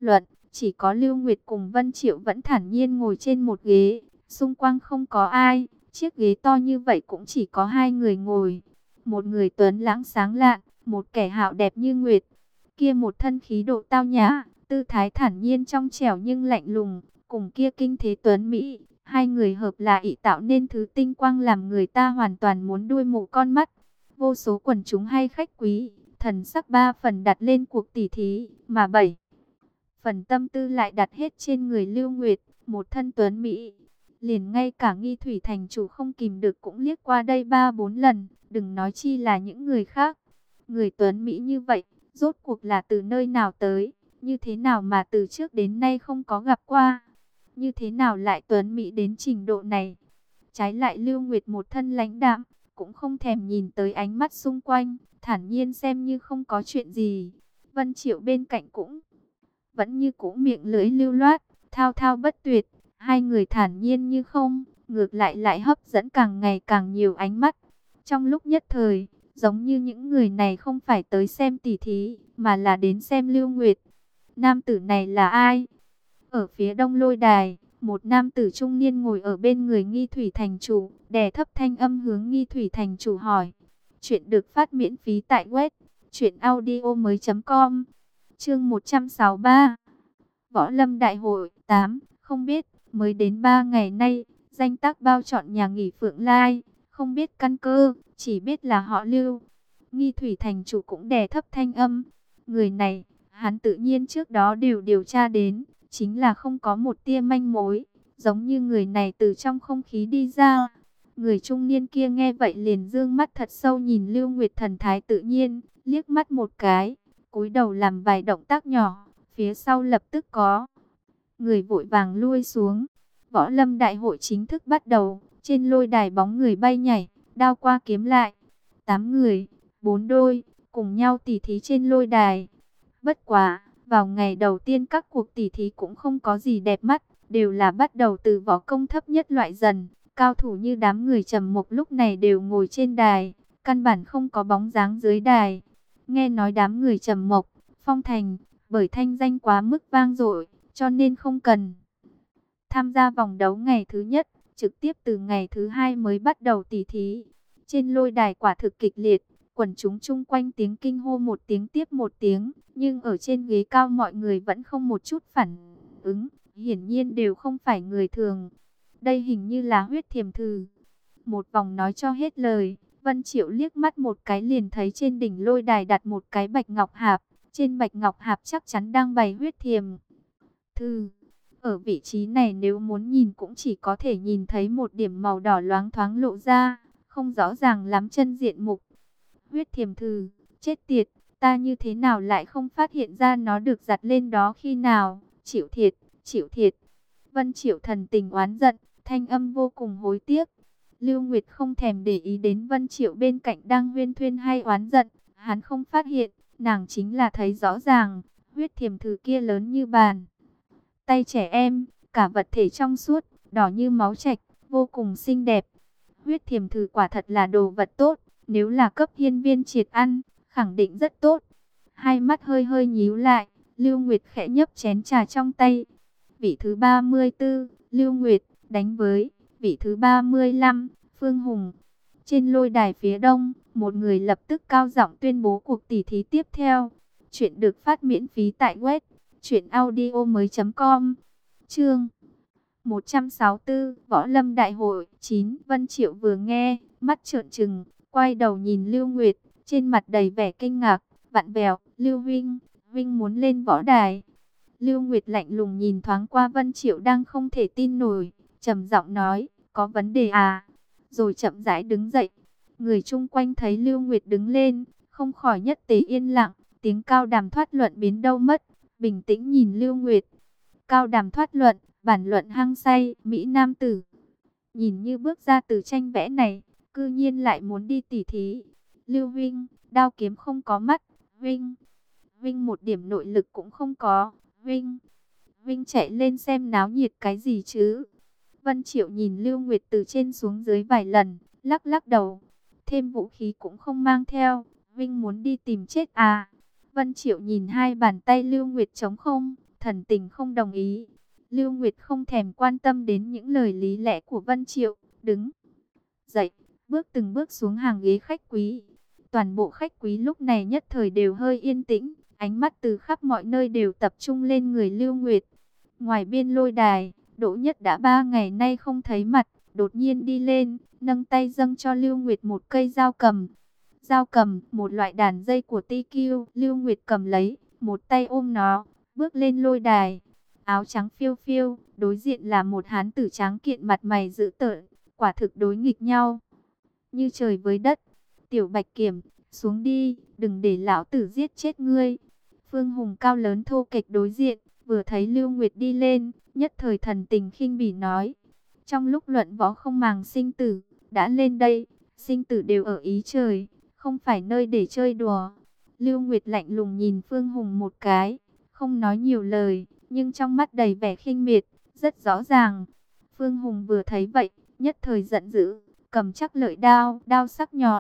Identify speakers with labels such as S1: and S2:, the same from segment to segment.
S1: luận. Chỉ có Lưu Nguyệt cùng Vân Triệu vẫn thản nhiên ngồi trên một ghế. Xung quanh không có ai. Chiếc ghế to như vậy cũng chỉ có hai người ngồi. Một người tuấn lãng sáng lạn, một kẻ hạo đẹp như nguyệt. Kia một thân khí độ tao nhã, tư thái thản nhiên trong trẻo nhưng lạnh lùng. Cùng kia kinh thế tuấn Mỹ, hai người hợp là ỷ tạo nên thứ tinh quang làm người ta hoàn toàn muốn đuôi mù con mắt. Vô số quần chúng hay khách quý, thần sắc 3 phần đặt lên cuộc tỉ thí, mà 7 phần tâm tư lại đặt hết trên người Lưu Nguyệt, một thân tuấn Mỹ. Liền ngay cả Nghi Thủy thành chủ không kìm được cũng liếc qua đây 3-4 lần, đừng nói chi là những người khác. Người tuấn Mỹ như vậy, rốt cuộc là từ nơi nào tới, như thế nào mà từ trước đến nay không có gặp qua. Như thế nào lại tuấn Mỹ đến trình độ này? Trái lại Lưu Nguyệt một thân lãnh đạm, cũng không thèm nhìn tới ánh mắt xung quanh, thản nhiên xem như không có chuyện gì. Vân Triệu bên cạnh cũng vẫn như cũ miệng lưỡi lưu loát, thao thao bất tuyệt. Hai người thản nhiên như không, ngược lại hấp dẫn càng ngày càng nhiều ánh mắt. Trong lúc nhất thời, giống như những người này không phải tới xem tỉ thí, mà là đến xem Lưu Nguyệt. Nam tử này là ai? Ở phía đông lôi đài, một nam tử trung niên ngồi ở bên người Nghi Thủy thành chủ, đè thấp thanh âm hướng Nghi Thủy thành chủ hỏi. Chuyện được phát miễn phí tại web truyệnaudiomoi.com. Chương 163. Võ Lâm Đại hội 8, không biết, mới đến 3 ngày nay, danh tác bao trọn nhà nghỉ Phượng Lai, không biết căn cơ, chỉ biết là họ Lưu. Nghi Thủy thành chủ cũng đè thấp thanh âm. Người này, hắn tự nhiên trước đó đều điều tra đến, chính là không có một tia manh mối, giống như người này từ trong không khí đi ra. Người trung niên kia nghe vậy liền dương mắt thật sâu nhìn Lưu Nguyệt thần thái tự nhiên, liếc mắt một cái, cúi đầu làm vài động tác nhỏ, phía sau lập tức có người vội vàng lui xuống. Võ Lâm Đại hội chính thức bắt đầu, trên lôi đài bóng người bay nhảy, đao qua kiếm lại. 8 người, 4 đôi, cùng nhau tỉ thí trên lôi đài. Bất quá, vào ngày đầu tiên các cuộc tỉ thí cũng không có gì đẹp mắt, đều là bắt đầu từ võ công thấp nhất loại dần. Cao thủ như đám người Trầm Mộc lúc này đều ngồi trên đài, căn bản không có bóng dáng dưới đài. Nghe nói đám người Trầm Mộc, Phong Thành, bởi thanh danh quá mức vang dội, cho nên không cần tham gia vòng đấu ngày thứ nhất, trực tiếp từ ngày thứ hai mới bắt đầu tỉ thí. Trên lôi đài quả thực kịch liệt, quần chúng chung quanh tiếng kinh hô một tiếng tiếp một tiếng, nhưng ở trên ghế cao mọi người vẫn không một chút phản ứng, hiển nhiên đều không phải người thường. Đây hình như là huyết thiềm thử. Một vòng nói cho hết lời, Vân Triệu liếc mắt một cái liền thấy trên đỉnh lôi đài đặt một cái bạch ngọc hạp, trên bạch ngọc hạp chắc chắn đang bày huyết thiềm thử. Ở vị trí này nếu muốn nhìn cũng chỉ có thể nhìn thấy một điểm màu đỏ loáng thoáng lộ ra, không rõ ràng lắm chân diện mục. Huyết thiềm thử, chết tiệt, ta như thế nào lại không phát hiện ra nó được đặt lên đó khi nào, chịu thiệt, chịu thiệt. Vân Triệu thần tình oán giận, thanh âm vô cùng hối tiếc. Lưu Nguyệt không thèm để ý đến Vân Triệu bên cạnh đang huyên thuyên hay oán giận, hắn không phát hiện, nàng chính là thấy rõ ràng, huyết thiềm thử kia lớn như bàn tay trẻ em, cả vật thể trong suốt, đỏ như máu trạch, vô cùng xinh đẹp. Huyết thiềm thử quả thật là đồ vật tốt, nếu là cấp hiên viên triệt ăn, khẳng định rất tốt. Hai mắt hơi hơi nhíu lại, Lưu Nguyệt khẽ nhấp chén trà trong tay. Vị thứ 34, Lưu Nguyệt, đánh với vị thứ 35, Phương Hùng. Trên lôi đài phía đông, một người lập tức cao giọng tuyên bố cuộc tỉ thí tiếp theo. Chuyện được phát miễn phí tại web truyệnaudiomoi.com. Chương 164, Võ Lâm Đại hội 9. Vân Triệu vừa nghe, mắt trợn trừng, quay đầu nhìn Lưu Nguyệt, trên mặt đầy vẻ kinh ngạc, vặn vẹo. Lưu huynh, huynh muốn lên võ đài? Lưu Nguyệt lạnh lùng nhìn thoáng qua Vân Triệu đang không thể tin nổi, trầm giọng nói, có vấn đề à? Rồi chậm rãi đứng dậy. Người chung quanh thấy Lưu Nguyệt đứng lên, không khỏi nhất tế yên lặng, tiếng cao đàm thoát luận biến đâu mất, bình tĩnh nhìn Lưu Nguyệt. Cao đàm thoát luận, bản luận hăng say, Mỹ Nam tử. Nhìn như bước ra từ tranh vẽ này, cư nhiên lại muốn đi tỉ thí. Lưu huynh, đao kiếm không có mắt, huynh một điểm nội lực cũng không có, huynh chạy lên xem náo nhiệt cái gì chứ? Vân Triệu nhìn Lưu Nguyệt từ trên xuống dưới vài lần, lắc lắc đầu, thêm vũ khí cũng không mang theo, huynh muốn đi tìm chết à? Vân Triệu nhìn hai bàn tay Lưu Nguyệt trống không, thần tình không đồng ý. Lưu Nguyệt không thèm quan tâm đến những lời lý lẽ của Vân Triệu, đứng dậy, bước từng bước xuống hàng ghế khách quý. Toàn bộ khách quý lúc này nhất thời đều hơi yên tĩnh, ánh mắt từ khắp mọi nơi đều tập trung lên người Lưu Nguyệt. Ngoài biên lôi đài, Đỗ Nhất đã 3 ngày nay không thấy mặt, đột nhiên đi lên, nâng tay dâng cho Lưu Nguyệt một cây dao cầm. Dao cầm, một loại đàn dây của TQ, Lưu Nguyệt cầm lấy, một tay ôm nó, bước lên lôi đài. Áo trắng phiêu phiêu, đối diện là một hán tử trắng kiện mặt mày dữ tợn, quả thực đối nghịch nhau như trời với đất. Tiểu Bạch Kiểm, xuống đi, đừng để lão tử giết chết ngươi. Phương Hùng cao lớn thô kệch đối diện, vừa thấy Lưu Nguyệt đi lên, nhất thời thần tình khinh bỉ nói. Trong lúc luận võ không màng sinh tử, đã lên đây, sinh tử đều ở ý trời, không phải nơi để chơi đùa. Lưu Nguyệt lạnh lùng nhìn Phương Hùng một cái, không nói nhiều lời, nhưng trong mắt đầy vẻ khinh miệt, rất rõ ràng. Phương Hùng vừa thấy vậy, nhất thời giận dữ, cầm chắc lợi đao, đao sắc nhọn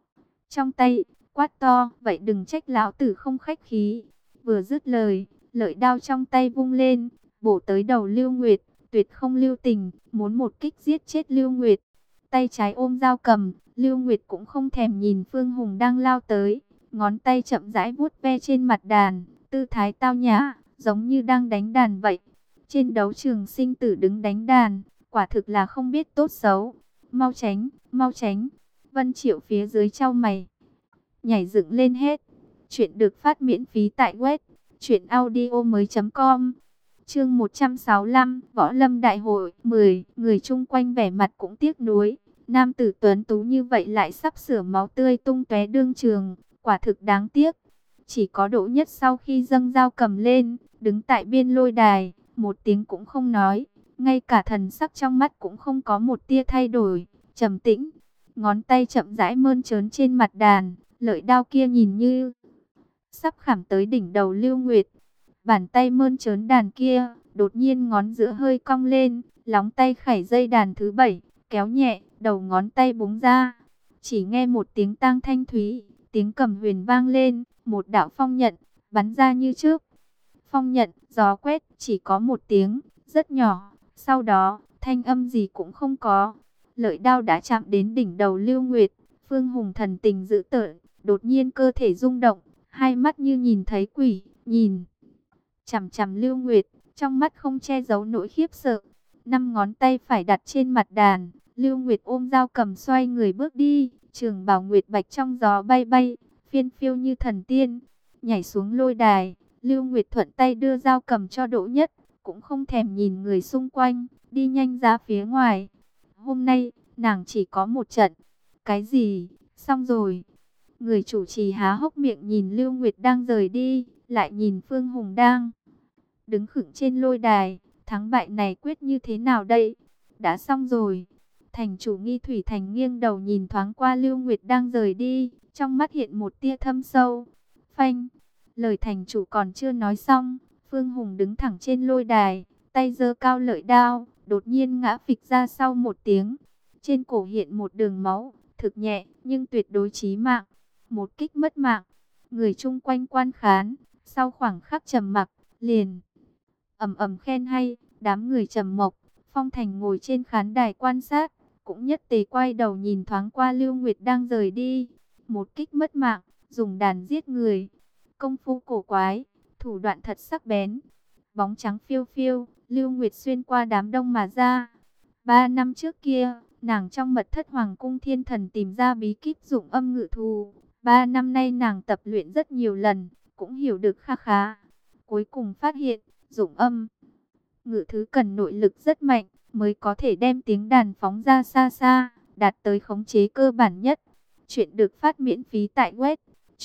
S1: trong tay, quát to, vậy đừng trách lão tử không khách khí. Vừa dứt lời, lợi đao trong tay vung lên, bổ tới đầu Lưu Nguyệt, tuyệt không lưu tình, muốn một kích giết chết Lưu Nguyệt. Tay trái ôm dao cầm, Lưu Nguyệt cũng không thèm nhìn Phương Hùng đang lao tới, ngón tay chậm rãi vuốt ve trên mặt đàn, tư thái tao nhã, giống như đang đánh đàn vậy. Trên đấu trường sinh tử đứng đánh đàn, quả thực là không biết tốt xấu. Mau tránh, mau tránh. Vân Triệu phía dưới chau mày, nhảy dựng lên hết. Chuyện được phát miễn phí tại web truyệnaudiomoi.com. Chương 165, Võ Lâm Đại hội 10, người chung quanh vẻ mặt cũng tiếc nuối. Nam tử tuấn tú như vậy lại sắp sửa máu tươi tung tóe đương trường, quả thực đáng tiếc. Chỉ có Đỗ Nhất sau khi dâng dao cầm lên, đứng tại biên lôi đài, một tiếng cũng không nói, ngay cả thần sắc trong mắt cũng không có một tia thay đổi, trầm tĩnh. Ngón tay chậm rãi mơn trớn trên mặt đàn, lợi đao kia nhìn như sắp khảm tới đỉnh đầu Lưu Nguyệt. Bàn tay mơn trớn đàn kia, đột nhiên ngón giữa hơi cong lên, lóng tay khải dây đàn thứ 7, kéo nhẹ, đầu ngón tay búng ra. Chỉ nghe một tiếng tang thanh thúy, tiếng cầm huyền vang lên, một đạo phong nhận bắn ra như trước. Phong nhận, gió quét, chỉ có một tiếng, rất nhỏ, sau đó, thanh âm gì cũng không có. Lợi đao đã chạm đến đỉnh đầu Lưu Nguyệt, Phương Hùng thần tình dữ tợn, đột nhiên cơ thể rung động, hai mắt như nhìn thấy quỷ, nhìn chằm chằm Lưu Nguyệt, trong mắt không che giấu nỗi khiếp sợ. 5 ngón tay phải đặt trên mặt đàn, Lưu Nguyệt ôm dao cầm xoay người bước đi, trường bào nguyệt bạch trong gió bay bay, phiên phiêu như thần tiên. Nhảy xuống lôi đài, Lưu Nguyệt thuận tay đưa dao cầm cho Đỗ Nhất, cũng không thèm nhìn người xung quanh, đi nhanh ra phía ngoài. Hôm nay, nàng chỉ có một trận. Cái gì? Xong rồi. Người chủ trì há hốc miệng nhìn Lưu Nguyệt đang rời đi, lại nhìn Phương Hùng đang đứng khựng trên lôi đài. Thắng bại này quyết như thế nào đây? Đã xong rồi. Thành chủ Nghi Thủy Thành nghiêng đầu nhìn thoáng qua Lưu Nguyệt đang rời đi, trong mắt hiện một tia thâm sâu. Phanh. Lời thành chủ còn chưa nói xong, Phương Hùng đứng thẳng trên lôi đài, tay giơ cao lợi đao, đột nhiên ngã phịch ra sau một tiếng. Trên cổ hiện một đường máu, thực nhẹ nhưng tuyệt đối chí mạng. Một kích mất mạng. Người chung quanh quan khán, sau khoảng khắc trầm mặc, liền ầm ầm khen hay. Đám người trầm mộc, Phong Thành ngồi trên khán đài quan sát, cũng nhất tề quay đầu nhìn thoáng qua Lưu Nguyệt đang rời đi. Một kích mất mạng, dùng đàn giết người. Công phu cổ quái, thủ đoạn thật sắc bén. Bóng trắng phiêu phiêu, Lưu Nguyệt xuyên qua đám đông mà ra. 3 năm trước kia, nàng trong mật thất Hoàng cung Thiên Thần tìm ra bí kíp dụng âm ngự thù. 3 năm nay nàng tập luyện rất nhiều lần, cũng hiểu được kha khá. Cuối cùng phát hiện, dụng âm ngự thứ cần nội lực rất mạnh, mới có thể đem tiếng đàn phóng ra xa xa, đạt tới khống chế cơ bản nhất. Chuyện được phát miễn phí tại web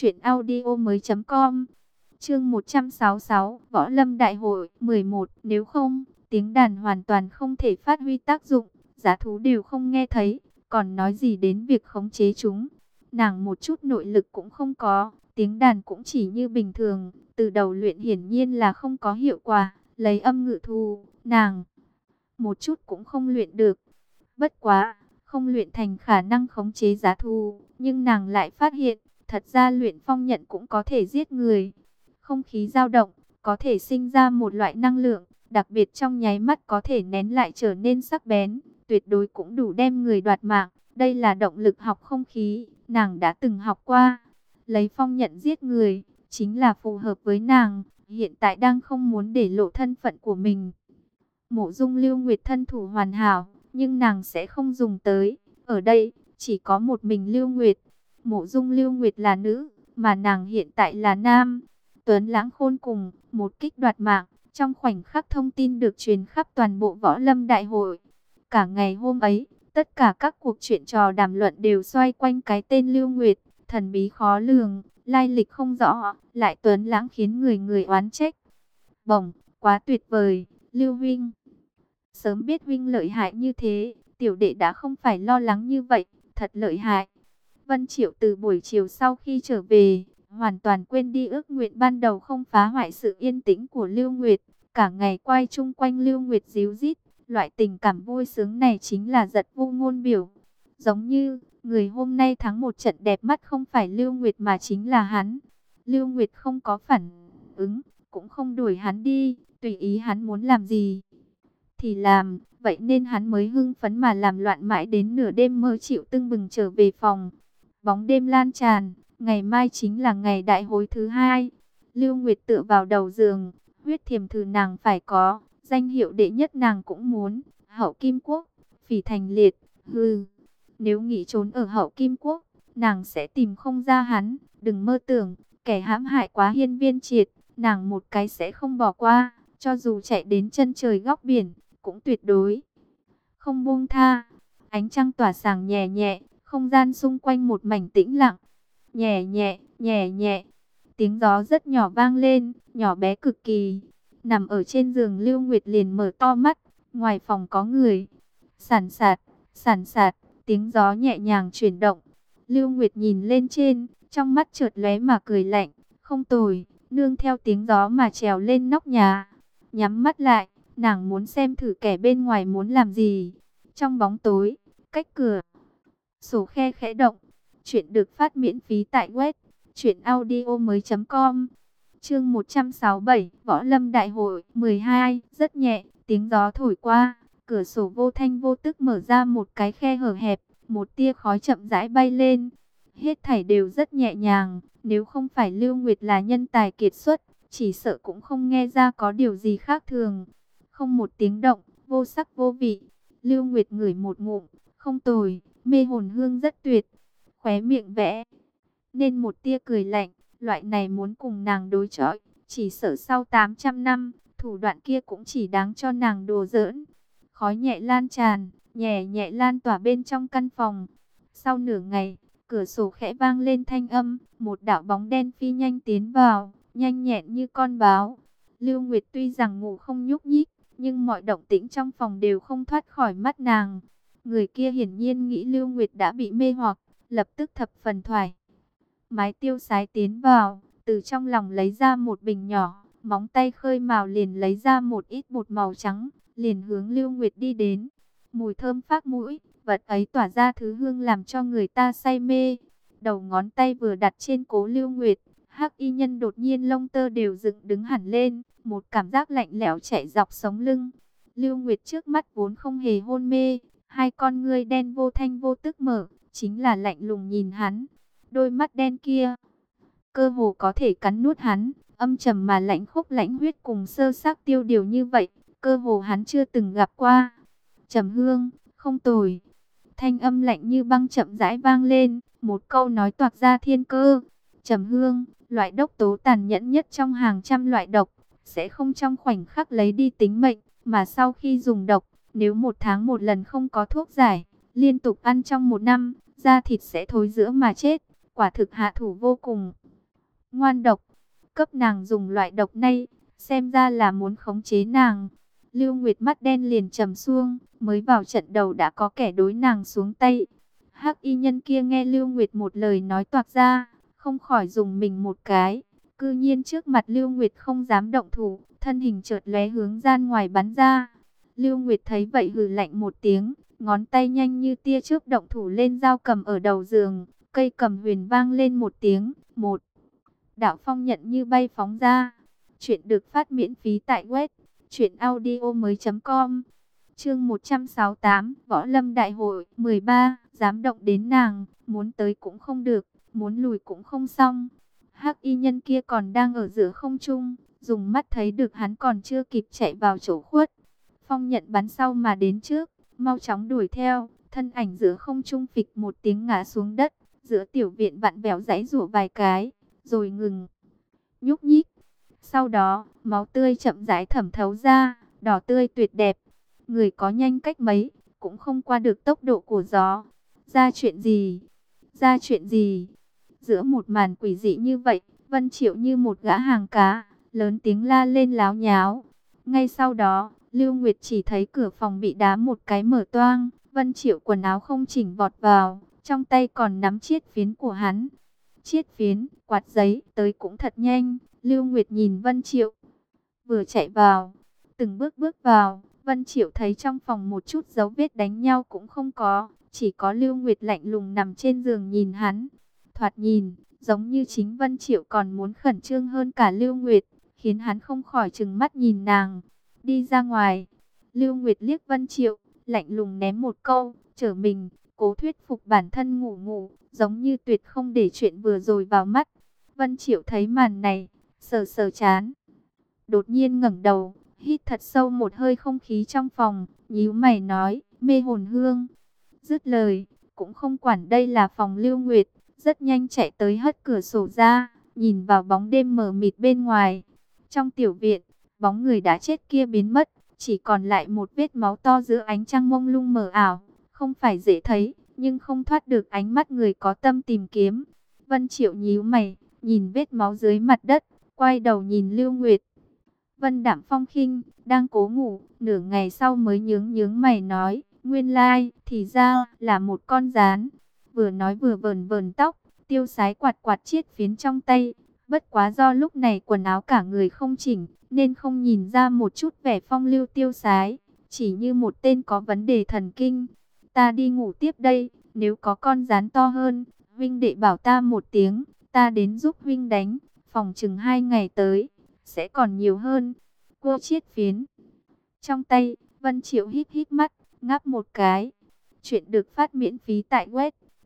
S1: truyệnaudiomoi.com. Chương 166, Võ Lâm Đại hội 11, nếu không, tiếng đàn hoàn toàn không thể phát huy tác dụng, giá thú đều không nghe thấy, còn nói gì đến việc khống chế chúng. Nàng một chút nội lực cũng không có, tiếng đàn cũng chỉ như bình thường, từ đầu luyện hiển nhiên là không có hiệu quả, lấy âm ngự thù, nàng một chút cũng không luyện được. Bất quá, không luyện thành khả năng khống chế giá thú, nhưng nàng lại phát hiện, thật ra luyện phong nhận cũng có thể giết người. Không khí dao động, có thể sinh ra một loại năng lượng, đặc biệt trong nháy mắt có thể nén lại trở nên sắc bén, tuyệt đối cũng đủ đem người đoạt mạng. Đây là động lực học không khí, nàng đã từng học qua. Lấy phong nhận giết người, chính là phù hợp với nàng, hiện tại đang không muốn để lộ thân phận của mình. Mộ Dung Lưu Nguyệt thân thủ hoàn hảo, nhưng nàng sẽ không dùng tới. Ở đây, chỉ có một mình Lưu Nguyệt. Mộ Dung Lưu Nguyệt là nữ, mà nàng hiện tại là nam. Tuấn lãng khôn cùng, một kích đoạt mạng, trong khoảnh khắc thông tin được truyền khắp toàn bộ võ lâm đại hội. Cả ngày hôm ấy, tất cả các cuộc chuyện trò đàm luận đều xoay quanh cái tên Lưu Nguyệt, thần bí khó lường, lai lịch không rõ, lại tuấn lãng khiến người người oán trách. Bổng, quá tuyệt vời, Lưu huynh. Sớm biết huynh lợi hại như thế, tiểu đệ đã không phải lo lắng như vậy, thật lợi hại. Vân Triệu từ buổi chiều sau khi trở về, hoàn toàn quên đi ước nguyện ban đầu không phá hoại sự yên tĩnh của Lưu Nguyệt, cả ngày quay chung quanh Lưu Nguyệt ríu rít, loại tình cảm vui sướng này chính là giật vô ngôn biểu. Giống như, người hôm nay thắng một trận đẹp mắt không phải Lưu Nguyệt mà chính là hắn. Lưu Nguyệt không có phản ứng, cũng không đuổi hắn đi, tùy ý hắn muốn làm gì thì làm, vậy nên hắn mới hưng phấn mà làm loạn mãi đến nửa đêm mơ chịu tưng bừng trở về phòng. Bóng đêm lan tràn, ngày mai chính là ngày đại hối thứ hai. Lưu Nguyệt tựa vào đầu giường, huyết thiềm thử nàng phải có, danh hiệu đệ nhất nàng cũng muốn, Hậu Kim Quốc, Phỉ Thành Liệt, hừ. Nếu nghĩ trốn ở Hậu Kim Quốc, nàng sẽ tìm không ra hắn, đừng mơ tưởng, kẻ hãm hại quá hiên viên triệt, nàng một cái sẽ không bỏ qua, cho dù chạy đến chân trời góc biển, cũng tuyệt đối không buông tha. Ánh trăng tỏa sáng nhẹ nhẹ, không gian xung quanh một mảnh tĩnh lặng. Nhẹ nhẹ, nhẹ nhẹ, tiếng gió rất nhỏ vang lên, nhỏ bé cực kỳ. Nằm ở trên giường Lưu Nguyệt liền mở to mắt, ngoài phòng có người. Sàn sạt, tiếng gió nhẹ nhàng chuyển động. Lưu Nguyệt nhìn lên trên, trong mắt chợt lóe mà cười lạnh, không tồi, nương theo tiếng gió mà trèo lên nóc nhà. Nhắm mắt lại, nàng muốn xem thử kẻ bên ngoài muốn làm gì. Trong bóng tối, cách cửa sổ khe khẽ động. Chuyện được phát miễn phí tại web truyệnaudiomoi.com. Chương 167, Võ Lâm Đại hội 12, rất nhẹ, tiếng gió thổi qua, cửa sổ vô thanh vô tức mở ra một cái khe hở hẹp, một tia khói chậm rãi bay lên. Hết thảy đều rất nhẹ nhàng, nếu không phải Lưu Nguyệt là nhân tài kiệt xuất, chỉ sợ cũng không nghe ra có điều gì khác thường. Không một tiếng động, vô sắc vô vị. Lưu Nguyệt ngửi một ngụm, không tồi, mê hồn hương rất tuyệt. Khóe miệng vẽ nên một tia cười lạnh, loại này muốn cùng nàng đối chọi, chỉ sợ sau 800 năm, thủ đoạn kia cũng chỉ đáng cho nàng đùa giỡn. Khói nhẹ lan tràn, nhẹ nhẹ lan tỏa bên trong căn phòng. Sau nửa ngày, cửa sổ khẽ vang lên thanh âm, một đạo bóng đen phi nhanh tiến vào, nhanh nhẹn như con báo. Lưu Nguyệt tuy rằng ngủ không nhúc nhích, nhưng mọi động tĩnh trong phòng đều không thoát khỏi mắt nàng. Người kia hiển nhiên nghĩ Lưu Nguyệt đã bị mê hoặc, lập tức thập phần thoải mái tiêu sái tiến vào, từ trong lòng lấy ra một bình nhỏ, móng tay khơi mào liền lấy ra một ít bột màu trắng, liền hướng Lưu Nguyệt đi đến. Mùi thơm phác mũi, vật ấy tỏa ra thứ hương làm cho người ta say mê. Đầu ngón tay vừa đặt trên cố Lưu Nguyệt, Hắc y nhân đột nhiên lông tơ đều dựng đứng hẳn lên, một cảm giác lạnh lẽo chạy dọc sống lưng. Lưu Nguyệt trước mắt vốn không hề hôn mê, hai con ngươi đen vô thanh vô tức mở, chính là lạnh lùng nhìn hắn. Đôi mắt đen kia, cơ hồ có thể cắn nuốt hắn, âm trầm mà lãnh khốc lãnh huyết cùng sơ xác tiêu điều như vậy, cơ hồ hắn chưa từng gặp qua. Trầm Hương, không tồi. Thanh âm lạnh như băng chậm rãi vang lên, một câu nói toạc ra thiên cơ. Trầm Hương, loại độc tố tàn nhẫn nhất trong hàng trăm loại độc, sẽ không trong khoảnh khắc lấy đi tính mệnh, mà sau khi dùng độc, nếu 1 tháng một lần không có thuốc giải, liên tục ăn trong 1 năm, da thịt sẽ thối rữa mà chết. Quả thực hạ thủ vô cùng ngoan độc, cấp nàng dùng loại độc này, xem ra là muốn khống chế nàng. Lưu Nguyệt mắt đen liền trầm xuống, mới vào trận đầu đã có kẻ đối nàng xuống tay. Hắc y nhân kia nghe Lưu Nguyệt một lời nói toạc ra, không khỏi dùng mình một cái. Cư nhiên trước mặt Lưu Nguyệt không dám động thủ, thân hình chợt lóe hướng gian ngoài bắn ra. Lưu Nguyệt thấy vậy hừ lạnh một tiếng, ngón tay nhanh như tia chớp động thủ lên dao cầm ở đầu giường. Cây cầm huyền vang lên một tiếng, một đạo phong nhận như bay phóng ra. Chuyện được phát miễn phí tại web truyệnaudiomoi.com. Chương 168, Võ Lâm Đại hội 13, dám động đến nàng, muốn tới cũng không được, muốn lùi cũng không xong. Hắc y nhân kia còn đang ở giữa không trung, dùng mắt thấy được hắn còn chưa kịp chạy vào chỗ khuất. Phong Nhận bắn sau mà đến trước, mau chóng đuổi theo, thân ảnh giữa không trung phịch một tiếng ngã xuống đất, giữa tiểu viện vặn vẹo giãy giụa vài cái, rồi ngừng nhúc nhích. Sau đó, máu tươi chậm rãi thẩm thấu ra, đỏ tươi tuyệt đẹp. Người có nhanh cách mấy, cũng không qua được tốc độ của gió. Ra chuyện gì? Ra chuyện gì? Giữa một màn quỷ dị như vậy, Vân Triệu như một gã hàng cá, lớn tiếng la lên láo nháo. Ngay sau đó, Lưu Nguyệt chỉ thấy cửa phòng bị đá một cái mở toang, Vân Triệu quần áo không chỉnh vọt vào, trong tay còn nắm chiết phiến của hắn. Chiết phiến, quạt giấy, tới cũng thật nhanh. Lưu Nguyệt nhìn Vân Triệu, vừa chạy vào, từng bước bước vào. Vân Triệu thấy trong phòng một chút dấu vết đánh nhau cũng không có, chỉ có Lưu Nguyệt lạnh lùng nằm trên giường nhìn hắn. Thoạt nhìn, giống như chính Vân Triệu còn muốn khẩn trương hơn cả Lưu Nguyệt, khiến hắn không khỏi trừng mắt nhìn nàng. Đi ra ngoài. Lưu Nguyệt liếc Vân Triệu, lạnh lùng ném một câu, trở mình, cố thuyết phục bản thân ngủ ngủ, giống như tuyệt không để chuyện vừa rồi vào mắt. Vân Triệu thấy màn này, sờ sờ chán, đột nhiên ngẩng đầu, hít thật sâu một hơi không khí trong phòng, nhíu mày nói, mê hồn hương. Dứt lời, cũng không quản đây là phòng Lưu Nguyệt, rất nhanh chạy tới hất cửa sổ ra, nhìn vào bóng đêm mờ mịt bên ngoài. Trong tiểu viện, bóng người đã chết kia biến mất, chỉ còn lại một vết máu to giữa ánh trăng mông lung mờ ảo, không phải dễ thấy, nhưng không thoát được ánh mắt người có tâm tìm kiếm. Vân Triệu nhíu mày, nhìn vết máu dưới mặt đất, quay đầu nhìn Lưu Nguyệt. Vân Đạm Phong khinh, đang cố ngủ, nửa ngày sau mới nhướng mày nói, nguyên lai, thì ra, là một con gián. Vừa nói vừa vờn vờn tóc, tiêu sái quạt quạt chiết phiến trong tay. Bất quá do lúc này quần áo cả người không chỉnh, nên không nhìn ra một chút vẻ phong lưu tiêu sái, chỉ như một tên có vấn đề thần kinh. Ta đi ngủ tiếp đây, nếu có con gián to hơn, huynh đệ bảo ta một tiếng, ta đến giúp huynh đánh, phòng chừng 2 ngày tới, sẽ còn nhiều hơn. Cô chiết phiến trong tay, Vân Triệu híp híp mắt, ngáp một cái. Chuyện được phát miễn phí tại web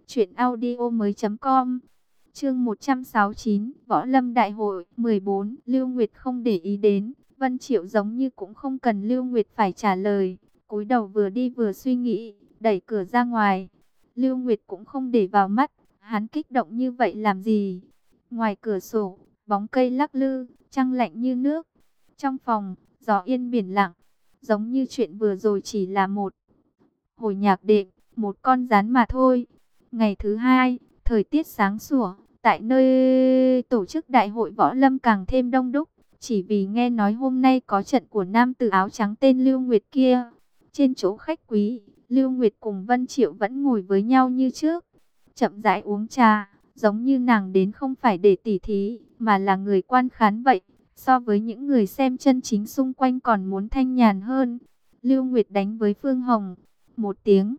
S1: truyệnaudiomoi.com. Chương 169, Võ Lâm Đại hội 14, Lưu Nguyệt không để ý đến, Vân Triệu giống như cũng không cần Lưu Nguyệt phải trả lời, cúi đầu vừa đi vừa suy nghĩ, đẩy cửa ra ngoài. Lưu Nguyệt cũng không để vào mắt, hắn kích động như vậy làm gì? Ngoài cửa sổ, bóng cây lắc lư, trăng lạnh như nước. Trong phòng, gió yên biển lặng, giống như chuyện vừa rồi chỉ là một hồi nhạc đệm, một con gián mà thôi. Ngày thứ hai, thời tiết sáng sủa, tại nơi tổ chức đại hội võ lâm càng thêm đông đúc, chỉ vì nghe nói hôm nay có trận của nam tử áo trắng tên Lưu Nguyệt kia. Trên chỗ khách quý, Lưu Nguyệt cùng Vân Triệu vẫn ngồi với nhau như trước, chậm rãi uống trà, giống như nàng đến không phải để tỉ thí, mà là người quan khán vậy. So với những người xem chân chính xung quanh còn muốn thanh nhàn hơn. Lưu Nguyệt đánh với Phương Hồng, một tiếng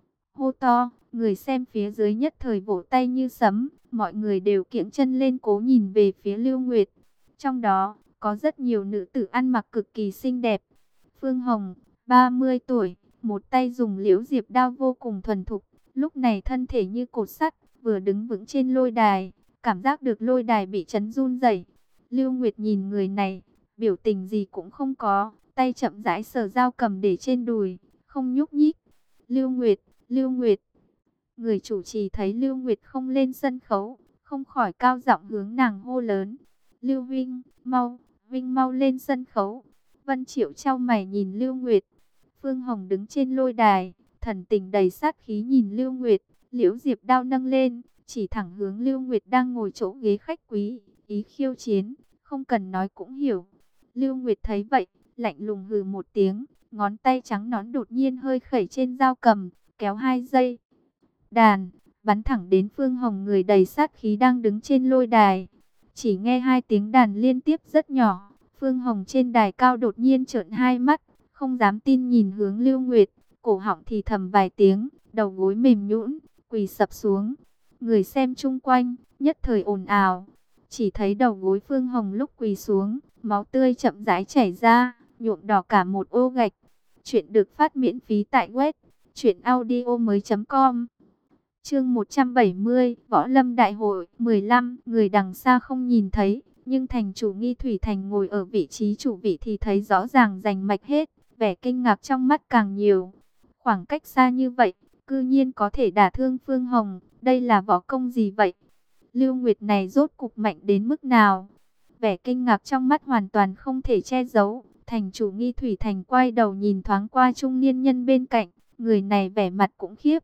S1: hô to, người xem phía dưới nhất thời vỗ tay như sấm, mọi người đều kiễng chân lên cố nhìn về phía Lưu Nguyệt. Trong đó, có rất nhiều nữ tử ăn mặc cực kỳ xinh đẹp. Phương Hồng, 30 tuổi, một tay dùng liễu diệp đao vô cùng thuần thục, lúc này thân thể như cột sắt, vừa đứng vững trên lôi đài, cảm giác được lôi đài bị chấn run rẩy. Lưu Nguyệt nhìn người này, biểu tình gì cũng không có, tay chậm rãi sờ dao cầm để trên đùi, không nhúc nhích. Lưu Nguyệt, Lưu Nguyệt. Người chủ trì thấy Lưu Nguyệt không lên sân khấu, không khỏi cao giọng hướng nàng hô lớn. Lưu Vinh, Vinh mau lên sân khấu. Vân Triệu chau mày nhìn Lưu Nguyệt. Phương Hồng đứng trên lôi đài, thần tình đầy sát khí nhìn Lưu Nguyệt, liễu diệp đao nâng lên, chỉ thẳng hướng Lưu Nguyệt đang ngồi chỗ ghế khách quý, ý khiêu chiến, không cần nói cũng hiểu. Lưu Nguyệt thấy vậy, lạnh lùng hừ một tiếng, ngón tay trắng nõn đột nhiên hơi khẩy trên dao cầm, kéo 2 giây. Đàn, bắn thẳng đến Phương Hồng người đầy sát khí đang đứng trên lôi đài. Chỉ nghe 2 tiếng đàn liên tiếp rất nhỏ, Phương Hồng trên đài cao đột nhiên trợn 2 mắt, không dám tin nhìn hướng Lưu Nguyệt, cổ họng thì thầm vài tiếng, đầu gối mềm nhũn, quỳ sập xuống. Người xem chung quanh, nhất thời ồn ào. Chỉ thấy đầu gối Phương Hồng lúc quỳ xuống, máu tươi chậm rãi chảy ra, nhuộm đỏ cả một ô gạch. Chuyện được phát miễn phí tại web truyệnaudiomoi.com. Chương 170, Võ Lâm Đại hội 15, người đằng xa không nhìn thấy, nhưng thành chủ Nghi Thủy Thành ngồi ở vị trí chủ vị thì thấy rõ ràng rành mạch hết, vẻ kinh ngạc trong mắt càng nhiều. Khoảng cách xa như vậy, cư nhiên có thể đả thương Phương Hồng, đây là võ công gì vậy? Lưu Nguyệt này rốt cục mạnh đến mức nào? Vẻ kinh ngạc trong mắt hoàn toàn không thể che giấu. Thành chủ Nghi Thủy Thành quay đầu nhìn thoáng qua trung niên nhân bên cạnh, người này vẻ mặt cũng khiếp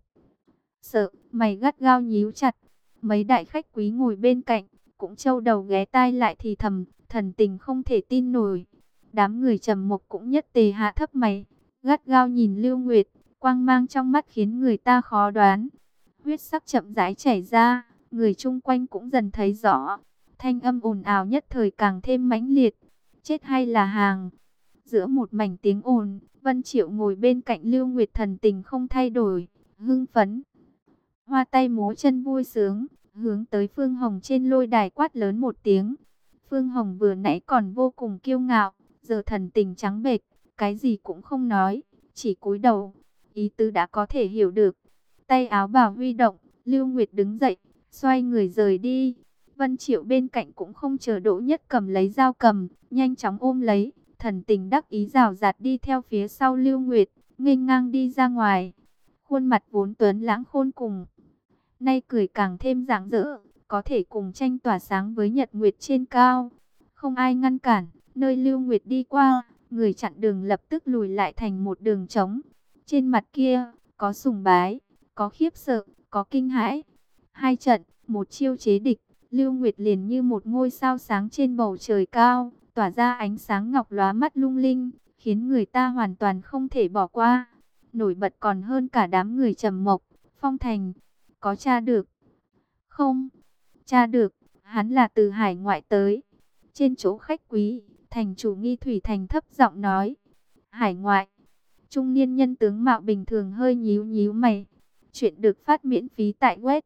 S1: sợ, mày gắt gao nhíu chặt. Mấy đại khách quý ngồi bên cạnh cũng châu đầu ghé tai lại thì thầm, thần tình không thể tin nổi. Đám người Trầm Mộc cũng nhất tề hạ thấp mày, gắt gao nhìn Lưu Nguyệt, quang mang trong mắt khiến người ta khó đoán. Huyết sắc chậm rãi chảy ra, người chung quanh cũng dần thấy rõ. Thanh âm ồn ào nhất thời càng thêm mãnh liệt. Chết hay là hàng? Giữa một mảnh tiếng ồn, Vân Triệu ngồi bên cạnh Lưu Nguyệt thần tình không thay đổi, hưng phấn, hoa tay múa chân vui sướng, hướng tới Phương Hồng trên lôi đài quát lớn một tiếng. Phương Hồng vừa nãy còn vô cùng kiêu ngạo, giờ thần tình trắng bệch, cái gì cũng không nói, chỉ cúi đầu. Ý tứ đã có thể hiểu được. Tay áo bào huy động, Lưu Nguyệt đứng dậy, xoay người rời đi. Vân Triệu bên cạnh cũng không chờ Đỗ Nhất Cầm lấy dao cầm, nhanh chóng ôm lấy, thần tình đắc ý rào rạt đi theo phía sau Lưu Nguyệt, nghênh ngang đi ra ngoài. Khuôn mặt vốn tuấn lãng khôn cùng, nay cười càng thêm rạng rỡ, có thể cùng tranh tỏa sáng với nhật nguyệt trên cao. Không ai ngăn cản, nơi Lưu Nguyệt đi qua, người chặn đường lập tức lùi lại thành một đường trống. Trên mặt kia, có sùng bái, có khiếp sợ, có kinh hãi. Hai trận, một chiêu chế địch, Lưu Nguyệt liền như một ngôi sao sáng trên bầu trời cao, tỏa ra ánh sáng ngọc lóa mắt lung linh, khiến người ta hoàn toàn không thể bỏ qua. Nổi bật còn hơn cả đám người Trầm Mộc, Phong Thành. Có tra được không? Tra được, hắn là từ hải ngoại tới. Trên chỗ khách quý, thành chủ Nghi Thủy Thành thấp giọng nói. Hải ngoại? Trung niên nhân tướng mạo bình thường hơi nhíu nhíu mày. Chuyện được phát miễn phí tại web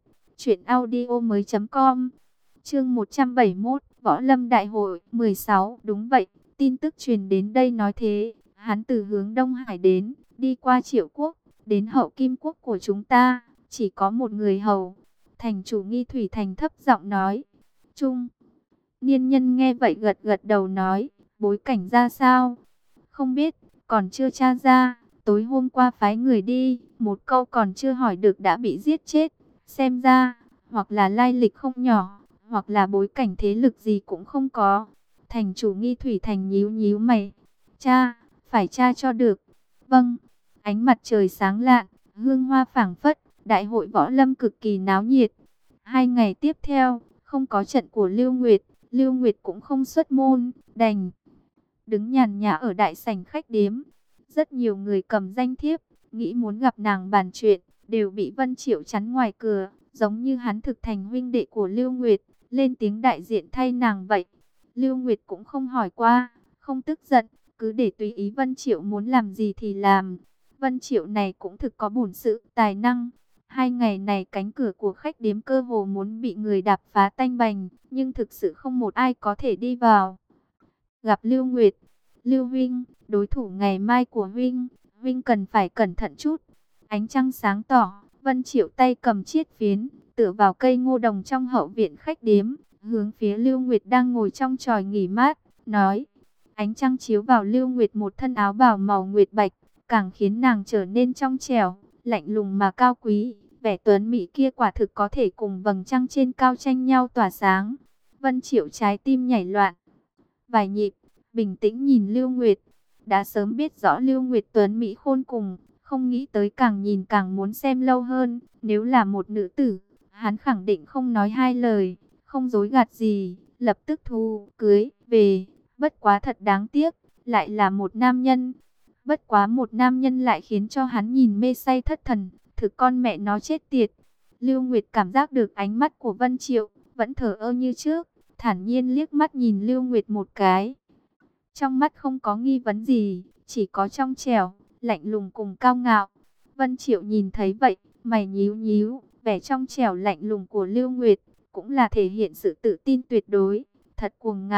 S1: truyệnaudiomoi.com. Chương 171, Võ Lâm Đại hội 16. Đúng vậy, tin tức truyền đến đây nói thế. Hắn từ hướng Đông Hải đến, đi qua Triệu Quốc, đến Hậu Kim Quốc của chúng ta. Chỉ có một người hầu. Thành chủ Nghi Thủy Thành thấp giọng nói. Trung niên nhân nghe vậy gật gật đầu nói. Bối cảnh ra sao? Không biết, còn chưa tra ra. Tối hôm qua phái người đi, một câu còn chưa hỏi được đã bị giết chết. Xem ra, hoặc là lai lịch không nhỏ, hoặc là bối cảnh thế lực gì cũng không có. Thành chủ Nghi Thủy Thành nhíu nhíu mày. Cha, phải tra cho được. Vâng. Ánh mặt trời sáng lạn, hương hoa phảng phất. Đại hội võ lâm cực kỳ náo nhiệt. 2 ngày tiếp theo, không có trận của Lưu Nguyệt, Lưu Nguyệt cũng không xuất môn, đành đứng nhàn nhã ở đại sảnh khách điếm. Rất nhiều người cầm danh thiếp, nghĩ muốn gặp nàng bàn chuyện, đều bị Vân Triệu chắn ngoài cửa, giống như hắn thực thành huynh đệ của Lưu Nguyệt, lên tiếng đại diện thay nàng vậy. Lưu Nguyệt cũng không hỏi qua, không tức giận, cứ để tùy ý Vân Triệu muốn làm gì thì làm. Vân Triệu này cũng thực có bổn sự, tài năng. 2 ngày này cánh cửa của khách điếm cơ hồ muốn bị người đạp phá tanh bành, nhưng thực sự không một ai có thể đi vào. Gặp Lưu Nguyệt, Lưu huynh, đối thủ ngày mai của huynh cần phải cẩn thận chút. Ánh trăng sáng tỏ, Vân Triệu tay cầm chiết phiến, tựa vào cây ngô đồng trong hậu viện khách điếm, hướng phía Lưu Nguyệt đang ngồi trong chòi nghỉ mát, nói. Ánh trăng chiếu vào Lưu Nguyệt một thân áo bào màu nguyệt bạch, càng khiến nàng trở nên trong trẻo, lạnh lùng mà cao quý. Vẻ tuấn mỹ kia quả thực có thể cùng vầng trăng trên cao tranh nhau tỏa sáng. Vân Triệu trái tim nhảy loạn. Vài nhịp, bình tĩnh nhìn Lưu Nguyệt. Đã sớm biết rõ Lưu Nguyệt tuấn mỹ khôn cùng, không nghĩ tới càng nhìn càng muốn xem lâu hơn. Nếu là một nữ tử, hắn khẳng định không nói hai lời, không dối gạt gì, lập tức thu cưới về. Bất quá thật đáng tiếc, lại là một nam nhân. Bất quá một nam nhân lại khiến cho hắn nhìn mê say thất thần. Thực con mẹ nó chết tiệt. Lưu Nguyệt cảm giác được ánh mắt của Vân Triệu, vẫn thờ ơ như trước, thản nhiên liếc mắt nhìn Lưu Nguyệt một cái. Trong mắt không có nghi vấn gì, chỉ có trong trẻo, lạnh lùng cùng cao ngạo. Vân Triệu nhìn thấy vậy, mày nhíu nhíu, vẻ trong trẻo lạnh lùng của Lưu Nguyệt, cũng là thể hiện sự tự tin tuyệt đối, thật cuồng ngạo,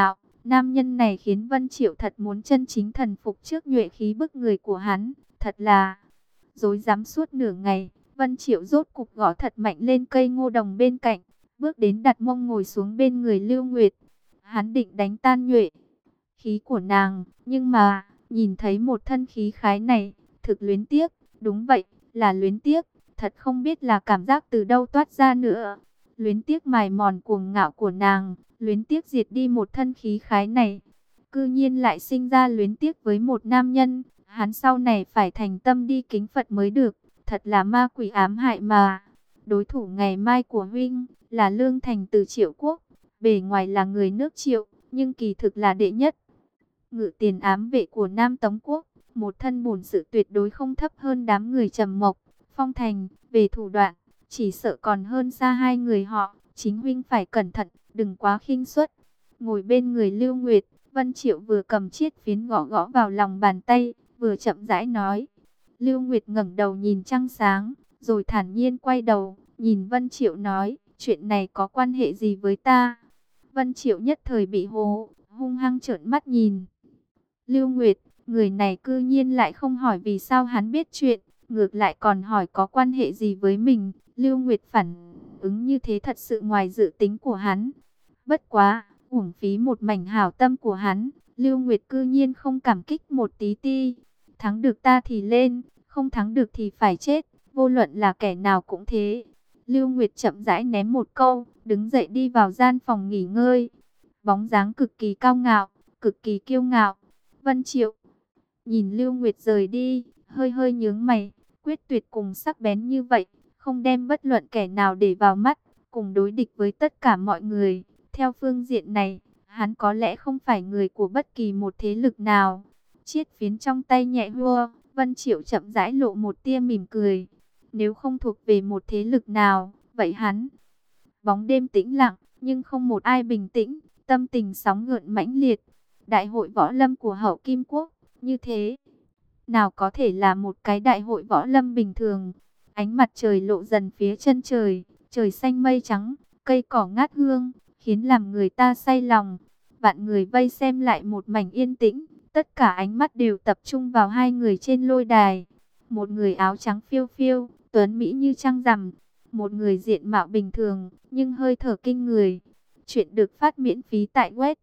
S1: Nam nhân này khiến Vân Triệu thật muốn chân chính thần phục trước nhuệ khí bức người của hắn. Thật là rối rắm suốt nửa ngày. Vân Triệu rốt cục gõ thật mạnh lên cây ngô đồng bên cạnh, bước đến đặt mông ngồi xuống bên người Lưu Nguyệt. Hắn định đánh tan nhuệ khí của nàng, nhưng mà nhìn thấy một thân khí khái này, thực luyến tiếc. Đúng vậy, là luyến tiếc, thật không biết là cảm giác từ đâu toát ra nữa. Luyến tiếc mài mòn cuồng ngạo của nàng, luyến tiếc diệt đi một thân khí khái này. Cư nhiên lại sinh ra luyến tiếc với một nam nhân, hắn sau này phải thành tâm đi kính Phật mới được. Thật là ma quỷ ám hại mà. Đối thủ ngày mai của huynh là Lương Thành từ Triệu Quốc, bề ngoài là người nước Triệu, nhưng kỳ thực là đệ nhất ngự tiền ám vệ của Nam Tống Quốc, một thân bổn sự tuyệt đối không thấp hơn đám người Trầm Mộc, Phong Thành. Về thủ đoạn, chỉ sợ còn hơn xa hai người họ. Chính huynh phải cẩn thận, đừng quá khinh suất. Ngồi bên người Lưu Nguyệt, Vân Triệu vừa cầm chiếc phiến gõ gõ vào lòng bàn tay, vừa chậm rãi nói. Lưu Nguyệt ngẩng đầu nhìn trăng sáng, rồi thản nhiên quay đầu, nhìn Vân Triệu nói, chuyện này có quan hệ gì với ta? Vân Triệu nhất thời bị hố, hung hăng trợn mắt nhìn Lưu Nguyệt, người này cư nhiên lại không hỏi vì sao hắn biết chuyện, ngược lại còn hỏi có quan hệ gì với mình. Lưu Nguyệt phản ứng như thế thật sự ngoài dự tính của hắn. Bất quá, uổng phí một mảnh hảo tâm của hắn, Lưu Nguyệt cư nhiên không cảm kích một tí ti. Thắng được ta thì lên, không thắng được thì phải chết, vô luận là kẻ nào cũng thế. Lưu Nguyệt chậm rãi ném một câu, đứng dậy đi vào gian phòng nghỉ ngơi. Bóng dáng cực kỳ cao ngạo, cực kỳ kiêu ngạo. Vân Triệu nhìn Lưu Nguyệt rời đi, hơi hơi nhướng mày, quyết tuyệt cùng sắc bén như vậy, không đem bất luận kẻ nào để vào mắt, cùng đối địch với tất cả mọi người. Theo phương diện này, hắn có lẽ không phải người của bất kỳ một thế lực nào. Chiếc phiến trong tay nhẹ hua, Vân Triệu chậm rãi lộ một tia mỉm cười. Nếu không thuộc về một thế lực nào, vậy hắn. Bóng đêm tĩnh lặng, nhưng không một ai bình tĩnh, tâm tình sóng gợn mãnh liệt. Đại hội võ lâm của Hậu Kim Quốc, như thế nào có thể là một cái đại hội võ lâm bình thường. Ánh mặt trời lộ dần phía chân trời, trời xanh mây trắng, cây cỏ ngát hương, khiến làm người ta say lòng. Vạn người vây xem lại một mảnh yên tĩnh, tất cả ánh mắt đều tập trung vào hai người trên lôi đài. Một người áo trắng phiêu phiêu, tuấn mỹ như trăng rằm, một người diện mạo bình thường, nhưng hơi thở kinh người. Chuyện được phát miễn phí tại web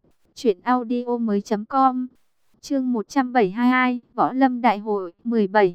S1: truyệnaudiomoi.com. Chương 172, Võ Lâm Đại hội 17.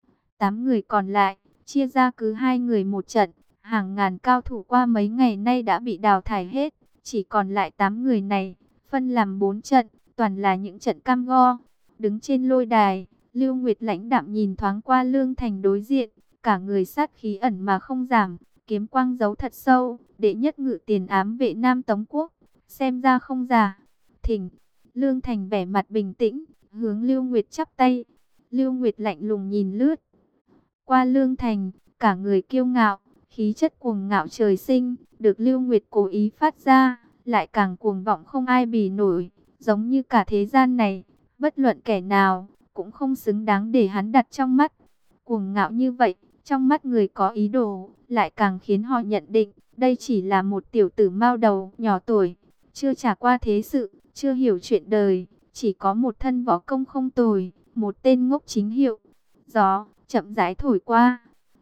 S1: 8 người còn lại, chia ra cứ 2 người một trận. Hàng ngàn cao thủ qua mấy ngày nay đã bị đào thải hết, chỉ còn lại 8 người này, phân làm 4 trận, toàn là những trận cam go. Đứng trên lôi đài, Lưu Nguyệt lãnh đạm nhìn thoáng qua Lương Thành đối diện, cả người sát khí ẩn mà không giảm, kiếm quang giấu thật sâu, đệ nhất ngự tiền ám vệ Nam Tống Quốc, xem ra không giả. Thỉnh. Lương Thành vẻ mặt bình tĩnh, hướng Lưu Nguyệt chắp tay. Lưu Nguyệt lạnh lùng nhìn lướt qua Lương Thành, cả người kiêu ngạo, khí chất cuồng ngạo trời sinh, được Lưu Nguyệt cố ý phát ra, lại càng cuồng vọng không ai bì nổi, giống như cả thế gian này, bất luận kẻ nào cũng không xứng đáng để hắn đặt trong mắt. Cuồng ngạo như vậy, trong mắt người có ý đồ, lại càng khiến họ nhận định đây chỉ là một tiểu tử mao đầu, nhỏ tuổi, chưa trải qua thế sự, chưa hiểu chuyện đời, chỉ có một thân võ công không tồi, một tên ngốc chính hiệu. Gió chậm rãi thổi qua,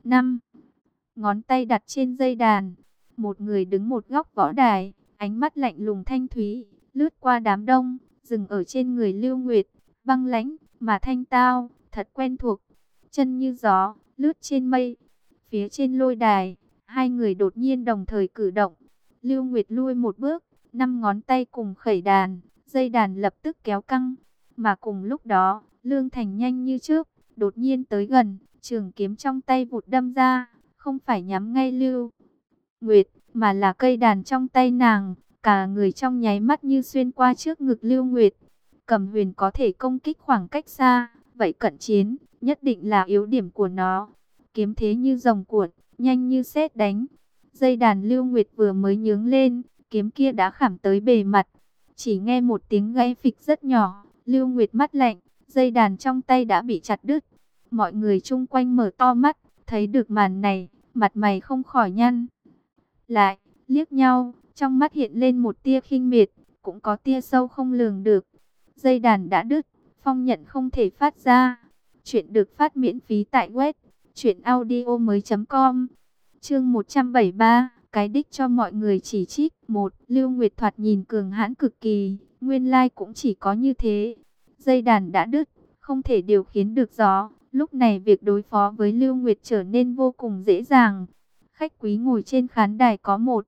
S1: 5 ngón tay đặt trên dây đàn, một người đứng một góc võ đài, ánh mắt lạnh lùng thanh thúy, lướt qua đám đông, dừng ở trên người Lưu Nguyệt, băng lãnh mà thanh tao, thật quen thuộc. Chân như gió, lướt trên mây. Phía trên lôi đài, hai người đột nhiên đồng thời cử động. Lưu Nguyệt lui một bước, 5 ngón tay cùng khẩy đàn, dây đàn lập tức kéo căng. Mà cùng lúc đó, Lương Thành nhanh như trước, đột nhiên tới gần, trường kiếm trong tay vụt đâm ra, không phải nhắm ngay Lưu Nguyệt, mà là cây đàn trong tay nàng. Cả người trong nháy mắt như xuyên qua trước ngực Lưu Nguyệt. Cầm huyền có thể công kích khoảng cách xa, vậy cận chiến nhất định là yếu điểm của nó. Kiếm thế như rồng cuộn, nhanh như sét đánh. Dây đàn Lưu Nguyệt vừa mới nhướng lên, kiếm kia đã khảm tới bề mặt. Chỉ nghe một tiếng gãy phịch rất nhỏ, Lưu Nguyệt mắt lạnh, dây đàn trong tay đã bị chặt đứt. Mọi người chung quanh mở to mắt, thấy được màn này, mặt mày không khỏi nhăn lại, liếc nhau, trong mắt hiện lên một tia khinh miệt, cũng có tia sâu không lường được. Dây đàn đã đứt, phong nhận không thể phát ra. Chuyện được phát miễn phí tại web truyệnaudiomoi.com. Chương 173, cái đích cho mọi người chỉ trích. Một, Lưu Nguyệt thoạt nhìn cường hãn cực kỳ, nguyên lai cũng chỉ có như thế. Dây đàn đã đứt, không thể điều khiển được gió. Lúc này việc đối phó với Lưu Nguyệt trở nên vô cùng dễ dàng. Khách quý ngồi trên khán đài có một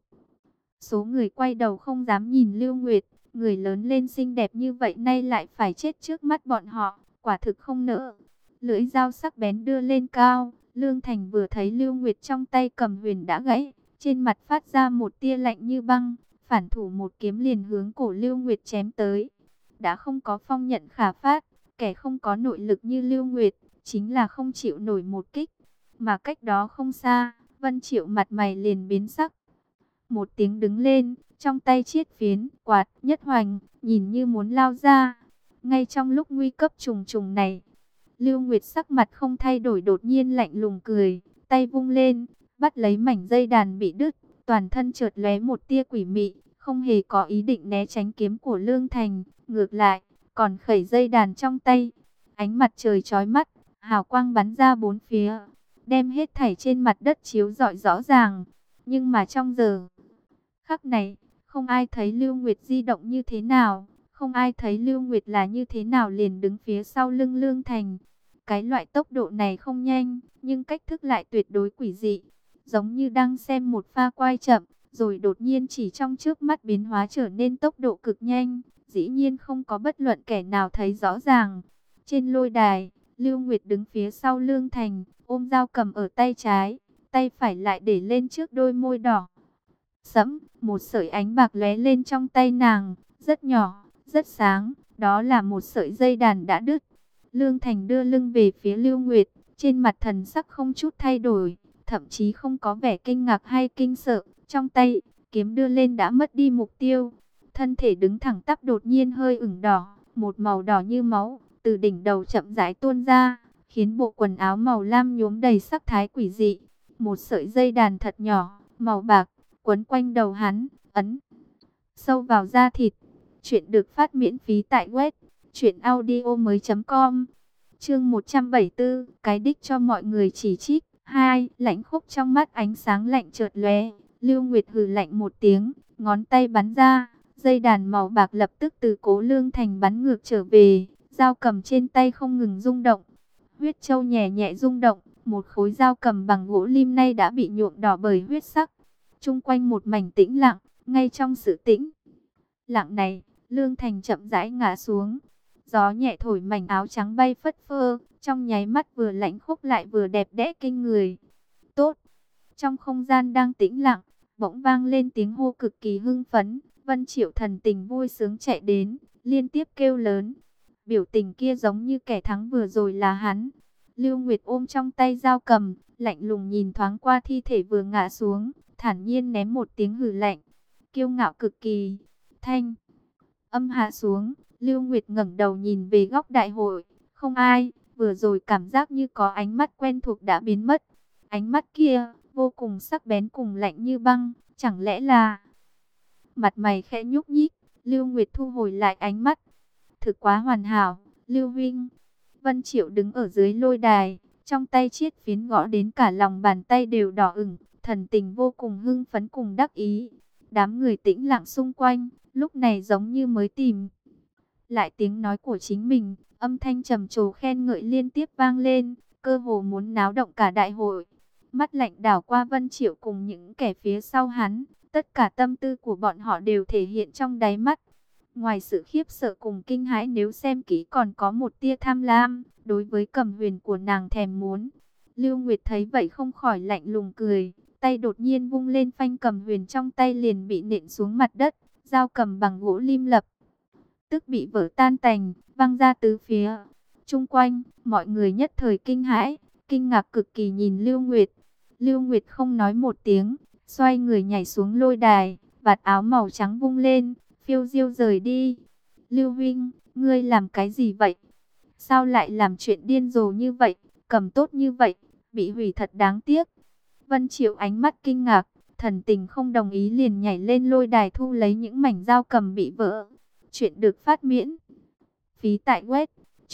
S1: số người quay đầu không dám nhìn Lưu Nguyệt. Người lớn lên xinh đẹp như vậy nay lại phải chết trước mắt bọn họ, quả thực không nỡ. Lưỡi dao sắc bén đưa lên cao, Lương Thành vừa thấy Lưu Nguyệt trong tay cầm huyền đã gãy, trên mặt phát ra một tia lạnh như băng, phản thủ một kiếm liền hướng cổ Lưu Nguyệt chém tới. Đã không có phong nhận khả phát, kẻ không có nội lực như Lưu Nguyệt, chính là không chịu nổi một kích. Mà cách đó không xa, Vân Triệu mặt mày liền biến sắc. Một tiếng đứng lên, trong tay chiết phiến, quạt, nhất hoành, nhìn như muốn lao ra. Ngay trong lúc nguy cấp trùng trùng này, Lưu Nguyệt sắc mặt không thay đổi đột nhiên lạnh lùng cười, tay vung lên, bắt lấy mảnh dây đàn bị đứt, toàn thân chợt lóe một tia quỷ mị, không hề có ý định né tránh kiếm của Lương Thành, ngược lại, còn khẩy dây đàn trong tay. Ánh mặt trời chói mắt, hào quang bắn ra bốn phía, đem hết thảy trên mặt đất chiếu rọi rõ ràng. Nhưng mà trong giờ khắc này, không ai thấy Lưu Nguyệt di động như thế nào, không ai thấy Lưu Nguyệt là như thế nào liền đứng phía sau lưng Lương Thành. Cái loại tốc độ này không nhanh, nhưng cách thức lại tuyệt đối quỷ dị, giống như đang xem một pha quay chậm, rồi đột nhiên chỉ trong trước mắt biến hóa trở nên tốc độ cực nhanh, dĩ nhiên không có bất luận kẻ nào thấy rõ ràng. Trên lôi đài, Lưu Nguyệt đứng phía sau Lương Thành, ôm dao cầm ở tay trái, tay phải lại để lên trước đôi môi đỏ sẫm, một sợi ánh bạc lóe lên trong tay nàng, rất nhỏ, rất sáng, đó là một sợi dây đàn đã đứt. Lương Thành đưa lưng về phía Lưu Nguyệt, trên mặt thần sắc không chút thay đổi, thậm chí không có vẻ kinh ngạc hay kinh sợ, trong tay, kiếm đưa lên đã mất đi mục tiêu. Thân thể đứng thẳng tắp đột nhiên hơi ửng đỏ, một màu đỏ như máu, từ đỉnh đầu chậm rãi tuôn ra, khiến bộ quần áo màu lam nhuốm đầy sắc thái quỷ dị. Một sợi dây đàn thật nhỏ, màu bạc, quấn quanh đầu hắn, ấn sâu vào da thịt. Chuyện được phát miễn phí tại web truyệnaudiomoi.com. Chương 174, cái đích cho mọi người chỉ trích. 2, lãnh khốc trong mắt ánh sáng lạnh chợt lóe, Lưu Nguyệt hừ lạnh một tiếng, ngón tay bắn ra, dây đàn màu bạc lập tức từ Cố Lương Thành bắn ngược trở về, dao cầm trên tay không ngừng rung động. Huyết châu nhẹ nhẹ rung động, một khối dao cầm bằng gỗ lim nay đã bị nhuộm đỏ bởi huyết sắc. Chung quanh một mảnh tĩnh lặng, ngay trong sự tĩnh lặng này, Lương Thành chậm rãi ngã xuống. Gió nhẹ thổi mảnh áo trắng bay phất phơ, trong nháy mắt vừa lãnh khốc lại vừa đẹp đẽ kinh người. Tốt! Trong không gian đang tĩnh lặng, bỗng vang lên tiếng hô cực kỳ hưng phấn. Vân Triệu thần tình vui sướng chạy đến, liên tiếp kêu lớn. Biểu tình kia giống như kẻ thắng vừa rồi là hắn. Lưu Nguyệt ôm trong tay dao cầm, lạnh lùng nhìn thoáng qua thi thể vừa ngã xuống, thản nhiên ném một tiếng hừ lạnh, kiêu ngạo cực kỳ. Thanh âm hạ xuống, Lưu Nguyệt ngẩng đầu nhìn về góc đại hội, không ai, vừa rồi cảm giác như có ánh mắt quen thuộc đã biến mất. Ánh mắt kia, vô cùng sắc bén cùng lạnh như băng, chẳng lẽ là... Mặt mày khẽ nhúc nhích, Lưu Nguyệt thu hồi lại ánh mắt. Thực quá hoàn hảo, Lưu Vinh. Vân Triệu đứng ở dưới lôi đài, trong tay chiết phiến gõ đến cả lòng bàn tay đều đỏ ửng, thần tình vô cùng hưng phấn cùng đắc ý. Đám người tĩnh lặng xung quanh, lúc này giống như mới tìm lại tiếng nói của chính mình, âm thanh trầm trồ khen ngợi liên tiếp vang lên, cơ hồ muốn náo động cả đại hội. Mắt lạnh đảo qua Vân Triệu cùng những kẻ phía sau hắn, tất cả tâm tư của bọn họ đều thể hiện trong đáy mắt. Ngoài sự khiếp sợ cùng kinh hãi, nếu xem kỹ còn có một tia tham lam, đối với Cầm Huyền của nàng thèm muốn. Lưu Nguyệt thấy vậy không khỏi lạnh lùng cười, tay đột nhiên vung lên, phanh Cầm Huyền trong tay liền bị nện xuống mặt đất, dao cầm bằng gỗ lim lập tức bị vỡ tan tành, văng ra tứ phía. Chung quanh, mọi người nhất thời kinh hãi, kinh ngạc cực kỳ nhìn Lưu Nguyệt. Lưu Nguyệt không nói một tiếng, xoay người nhảy xuống lôi đài, vạt áo màu trắng vung lên, phiêu diêu rời đi. Lưu Vinh, ngươi làm cái gì vậy? Sao lại làm chuyện điên rồ như vậy? Cầm tốt như vậy, bị hủy thật đáng tiếc. Vân Triệu ánh mắt kinh ngạc, thần tình không đồng ý liền nhảy lên lôi đài thu lấy những mảnh dao cầm bị vỡ. Chuyện được phát miễn phí tại web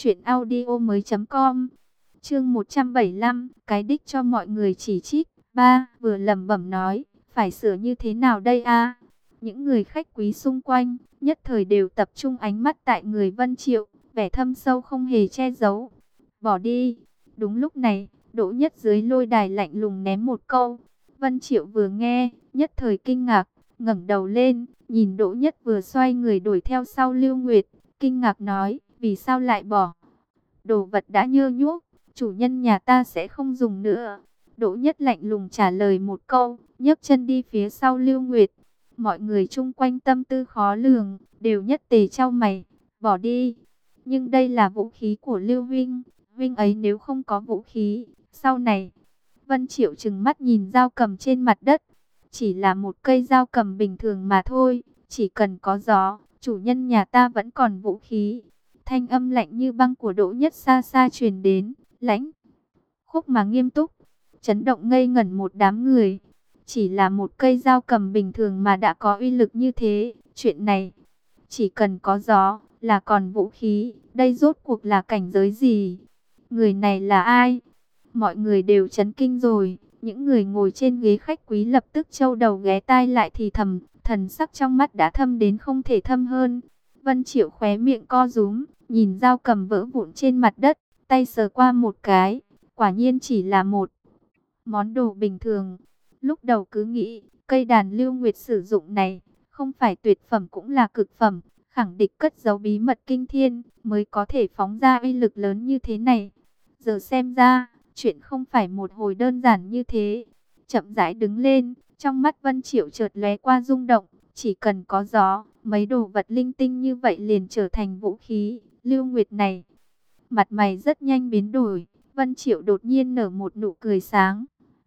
S1: truyệnaudiomoi.com. Chương 175, cái đích cho mọi người chỉ trích. Vừa lẩm bẩm nói, phải sửa như thế nào đây a? Những người khách quý xung quanh nhất thời đều tập trung ánh mắt tại người Vân Triệu, vẻ thâm sâu không hề che giấu. Bỏ đi. Đúng lúc này, Đỗ Nhất dưới lôi đài lạnh lùng ném một câu. Vân Triệu vừa nghe, nhất thời kinh ngạc, ngẩng đầu lên, nhìn Đỗ Nhất vừa xoay người đuổi theo sau Lưu Nguyệt, kinh ngạc nói, vì sao lại bỏ? Đồ vật đã nhơ nhuốc, chủ nhân nhà ta sẽ không dùng nữa. Đỗ Nhất lạnh lùng trả lời một câu, nhấc chân đi phía sau Lưu Nguyệt. Mọi người chung quanh tâm tư khó lường, đều nhất tề chau mày, bỏ đi. Nhưng đây là vũ khí của Lưu Vinh, Vinh ấy nếu không có vũ khí, sau này. Vân Triệu trừng mắt nhìn dao cầm trên mặt đất, chỉ là một cây dao cầm bình thường mà thôi, chỉ cần có gió, chủ nhân nhà ta vẫn còn vũ khí. Thanh âm lạnh như băng của Đỗ Nhất xa xa truyền đến, lãnh khúc mà nghiêm túc, chấn động ngây ngẩn một đám người. Chỉ là một cây dao cầm bình thường mà đã có uy lực như thế, chuyện này, chỉ cần có gió, là còn vũ khí, đây rốt cuộc là cảnh giới gì? Người này là ai? Mọi người đều chấn kinh rồi, những người ngồi trên ghế khách quý lập tức châu đầu ghé tai lại thì thầm, thần sắc trong mắt đã thâm đến không thể thâm hơn. Vân Triệu khóe miệng co rúm, nhìn dao cầm vỡ vụn trên mặt đất, tay sờ qua một cái, quả nhiên chỉ là một món đồ bình thường. Lúc đầu cứ nghĩ, cây đàn Lưu Nguyệt sử dụng này, không phải tuyệt phẩm cũng là cực phẩm, khẳng định cất giấu bí mật kinh thiên, mới có thể phóng ra uy lực lớn như thế này. Giờ xem ra, chuyện không phải một hồi đơn giản như thế. Chậm rãi đứng lên, trong mắt Vân Triệu chợt lóe qua rung động, chỉ cần có gió, mấy đồ vật linh tinh như vậy liền trở thành vũ khí. Lưu Nguyệt này, mặt mày rất nhanh biến đổi, Vân Triệu đột nhiên nở một nụ cười sáng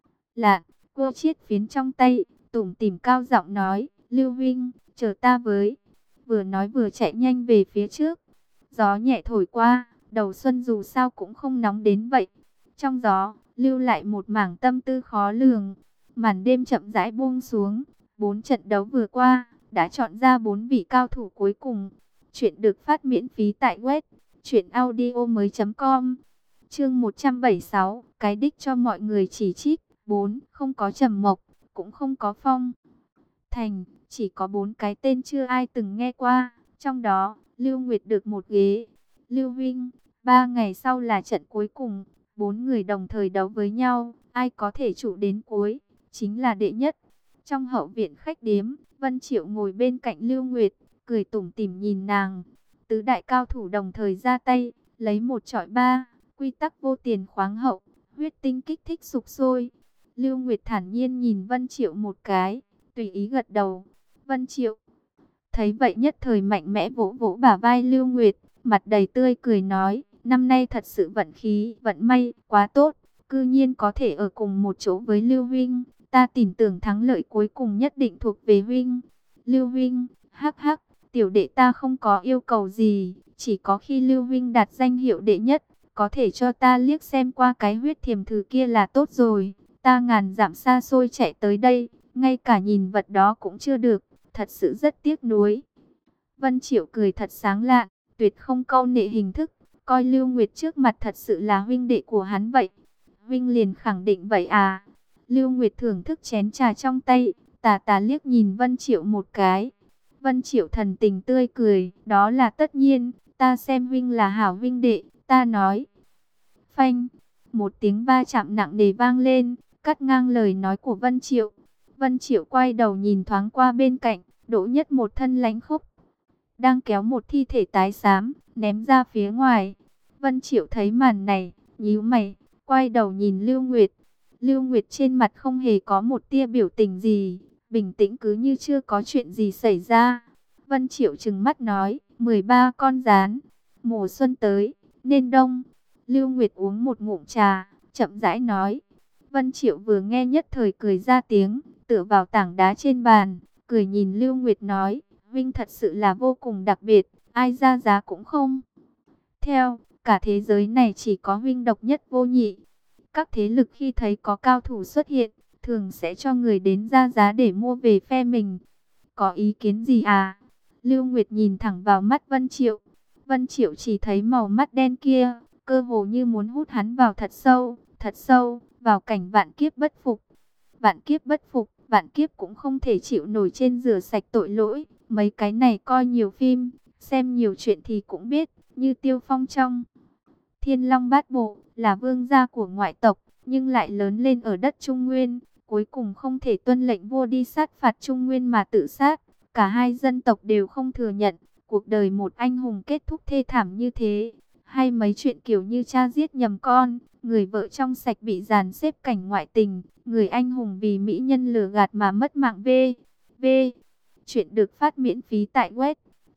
S1: lạ, cô chiết phiến trong tay, tủm tỉm cao giọng nói, Lưu Vinh, chờ ta với. Vừa nói vừa chạy nhanh về phía trước. Gió nhẹ thổi qua, đầu xuân dù sao cũng không nóng đến vậy. Trong gió, lưu lại một mảng tâm tư khó lường. Màn đêm chậm rãi buông xuống, 4 trận đấu vừa qua, đã chọn ra 4 vị cao thủ cuối cùng. Chuyện được phát miễn phí tại web truyệnaudiomoi.com. Chương 176, cái đích cho mọi người chỉ trích. 4. Không có Trầm Mộc, cũng không có Phong Thành, chỉ có 4 cái tên chưa ai từng nghe qua. Trong đó, Lưu Nguyệt được một ghế. Lưu Vinh, 3 ngày sau là trận cuối cùng, 4 người đồng thời đấu với nhau, ai có thể trụ đến cuối, chính là đệ nhất. Trong hậu viện khách điếm, Vân Triệu ngồi bên cạnh Lưu Nguyệt, cười tủm tỉm nhìn nàng. Tứ đại cao thủ đồng thời ra tay, lấy 1 chọi 3, quy tắc vô tiền khoáng hậu, huyết tinh kích thích sục sôi. Lưu Nguyệt thản nhiên nhìn Vân Triệu một cái, tùy ý gật đầu. Vân Triệu thấy vậy nhất thời mạnh mẽ vỗ vỗ bả vai Lưu Nguyệt, mặt đầy tươi cười nói, năm nay thật sự vận khí, vận may, quá tốt, cư nhiên có thể ở cùng một chỗ với Lưu Vinh, ta tin tưởng thắng lợi cuối cùng nhất định thuộc về Vinh. Lưu Vinh, hắc hắc, tiểu đệ ta không có yêu cầu gì, chỉ có khi Lưu Vinh đạt danh hiệu đệ nhất, có thể cho ta liếc xem qua cái huyết thiềm thử kia là tốt rồi. Ta ngàn dặm xa xôi chạy tới đây, ngay cả nhìn vật đó cũng chưa được, thật sự rất tiếc nuối. Vân Triệu cười thật sáng lạ, tuyệt không câu nệ hình thức, coi Lưu Nguyệt trước mặt thật sự là huynh đệ của hắn vậy. Vinh liền khẳng định vậy à? Lưu Nguyệt thưởng thức chén trà trong tay, tà tà liếc nhìn Vân Triệu một cái. Vân Triệu thần tình tươi cười, đó là tất nhiên, ta xem Vinh là hảo huynh đệ, ta nói. Phanh, một tiếng va chạm nặng nề vang lên, cắt ngang lời nói của Vân Triệu. Vân Triệu quay đầu nhìn thoáng qua bên cạnh, Đỗ Nhất một thân lãnh khốc, đang kéo một thi thể tái xám, ném ra phía ngoài. Vân Triệu thấy màn này, nhíu mày, quay đầu nhìn Lưu Nguyệt. Lưu Nguyệt trên mặt không hề có một tia biểu tình gì, bình tĩnh cứ như chưa có chuyện gì xảy ra. Vân Triệu trừng mắt nói, 13 con gián, mùa xuân tới, nên đông. Lưu Nguyệt uống một ngụm trà, chậm rãi nói. Vân Triệu vừa nghe nhất thời cười ra tiếng, tựa vào tảng đá trên bàn, cười nhìn Lưu Nguyệt nói, Vinh thật sự là vô cùng đặc biệt, ai ra giá cũng không theo, cả thế giới này chỉ có Vinh độc nhất vô nhị. Các thế lực khi thấy có cao thủ xuất hiện, thường sẽ cho người đến ra giá để mua về phe mình. Có ý kiến gì à? Lưu Nguyệt nhìn thẳng vào mắt Vân Triệu. Vân Triệu chỉ thấy màu mắt đen kia, cơ hồ như muốn hút hắn vào thật sâu, vào cảnh vạn kiếp bất phục. Vạn kiếp bất phục, vạn kiếp cũng không thể chịu nổi trên rửa sạch tội lỗi. Mấy cái này coi nhiều phim, xem nhiều chuyện thì cũng biết, như Tiêu Phong trong Thiên Long Bát Bộ, là vương gia của ngoại tộc, nhưng lại lớn lên ở đất Trung Nguyên, cuối cùng không thể tuân lệnh vua đi sát phạt Trung Nguyên mà tự sát. Cả hai dân tộc đều không thừa nhận, cuộc đời một anh hùng kết thúc thê thảm như thế. Hay mấy chuyện kiểu như cha giết nhầm con, người vợ trong sạch bị dàn xếp cảnh ngoại tình, người anh hùng vì mỹ nhân lừa gạt mà mất mạng. V. Chuyện được phát miễn phí tại web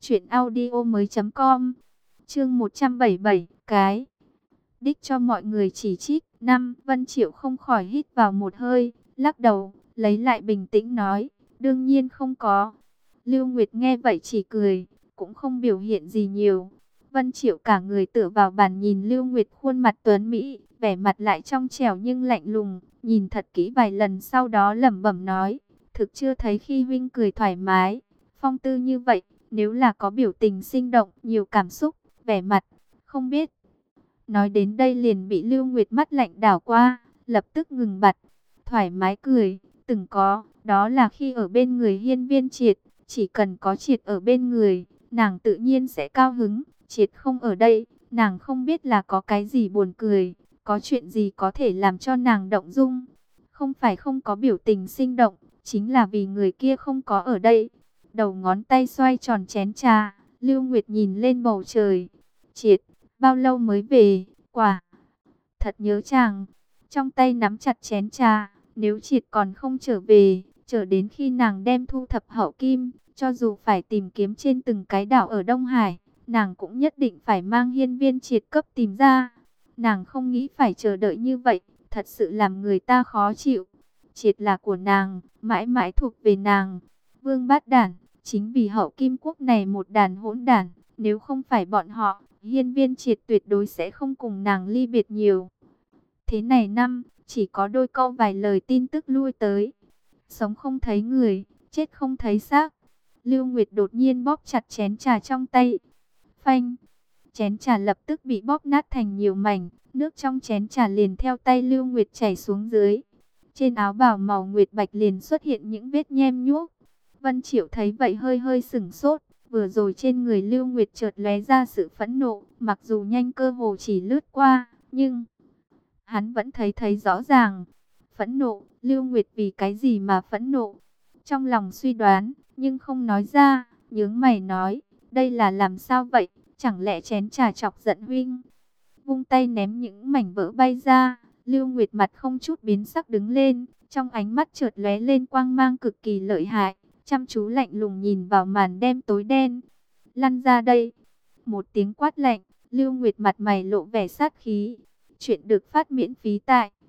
S1: truyệnaudiomoi.com. Chương 177, cái đích cho mọi người chỉ trích. Vân Triệu không khỏi hít vào một hơi, lắc đầu, lấy lại bình tĩnh nói, đương nhiên không có. Lưu Nguyệt nghe vậy chỉ cười, cũng không biểu hiện gì nhiều. Vân Triệu cả người tựa vào bàn nhìn Lưu Nguyệt khuôn mặt tuấn mỹ, vẻ mặt lại trong trẻo nhưng lạnh lùng, nhìn thật kỹ vài lần sau đó lẩm bẩm nói, thực chưa thấy khi huynh cười thoải mái, phong tư như vậy, nếu là có biểu tình sinh động, nhiều cảm xúc, vẻ mặt, không biết. Nói đến đây liền bị Lưu Nguyệt mắt lạnh đảo qua, lập tức ngừng bặt, thoải mái cười, từng có, đó là khi ở bên người Hiên Viên Triệt, chỉ cần có Triệt ở bên người, nàng tự nhiên sẽ cao hứng. Triệt không ở đây, nàng không biết là có cái gì buồn cười, có chuyện gì có thể làm cho nàng động dung. Không phải không có biểu tình sinh động, chính là vì người kia không có ở đây. Đầu ngón tay xoay tròn chén trà, Lưu Nguyệt nhìn lên bầu trời. Triệt, bao lâu mới về? Quả thật nhớ chàng. Trong tay nắm chặt chén trà, nếu Triệt còn không trở về, chờ đến khi nàng đem thu thập hậu kim, cho dù phải tìm kiếm trên từng cái đảo ở Đông Hải, nàng cũng nhất định phải mang Hiên Viên Triệt cấp tìm ra. Nàng không nghĩ phải chờ đợi như vậy, thật sự làm người ta khó chịu. Triệt là của nàng, mãi mãi thuộc về nàng. Vương Bát Đản, chính vì hậu kim quốc này một đàn hỗn đản, nếu không phải bọn họ, Hiên Viên Triệt tuyệt đối sẽ không cùng nàng ly biệt nhiều. Thế này chỉ có đôi câu vài lời tin tức lui tới. Sống không thấy người, chết không thấy xác. Lưu Nguyệt đột nhiên bóp chặt chén trà trong tay. Phanh, chén trà lập tức bị bóp nát thành nhiều mảnh, nước trong chén trà liền theo tay Lưu Nguyệt chảy xuống dưới. Trên áo bào màu nguyệt bạch liền xuất hiện những vết nhem nhuốc. Vân Triệu thấy vậy hơi hơi sửng sốt, vừa rồi trên người Lưu Nguyệt chợt lóe ra sự phẫn nộ, mặc dù nhanh cơ hồ chỉ lướt qua, nhưng hắn vẫn thấy rõ ràng. Phẫn nộ, Lưu Nguyệt vì cái gì mà phẫn nộ? Trong lòng suy đoán, nhưng không nói ra, nhướng mày nói, đây là làm sao vậy? Chẳng lẽ chén trà chọc giận huynh? Vung tay ném những mảnh vỡ bay ra, Lưu Nguyệt mặt không chút biến sắc đứng lên, trong ánh mắt chợt lóe lên quang mang cực kỳ lợi hại, chăm chú lạnh lùng nhìn vào màn đêm tối đen. Lăn ra đây! Một tiếng quát lạnh, Lưu Nguyệt mặt mày lộ vẻ sát khí. Chuyện được phát miễn phí tại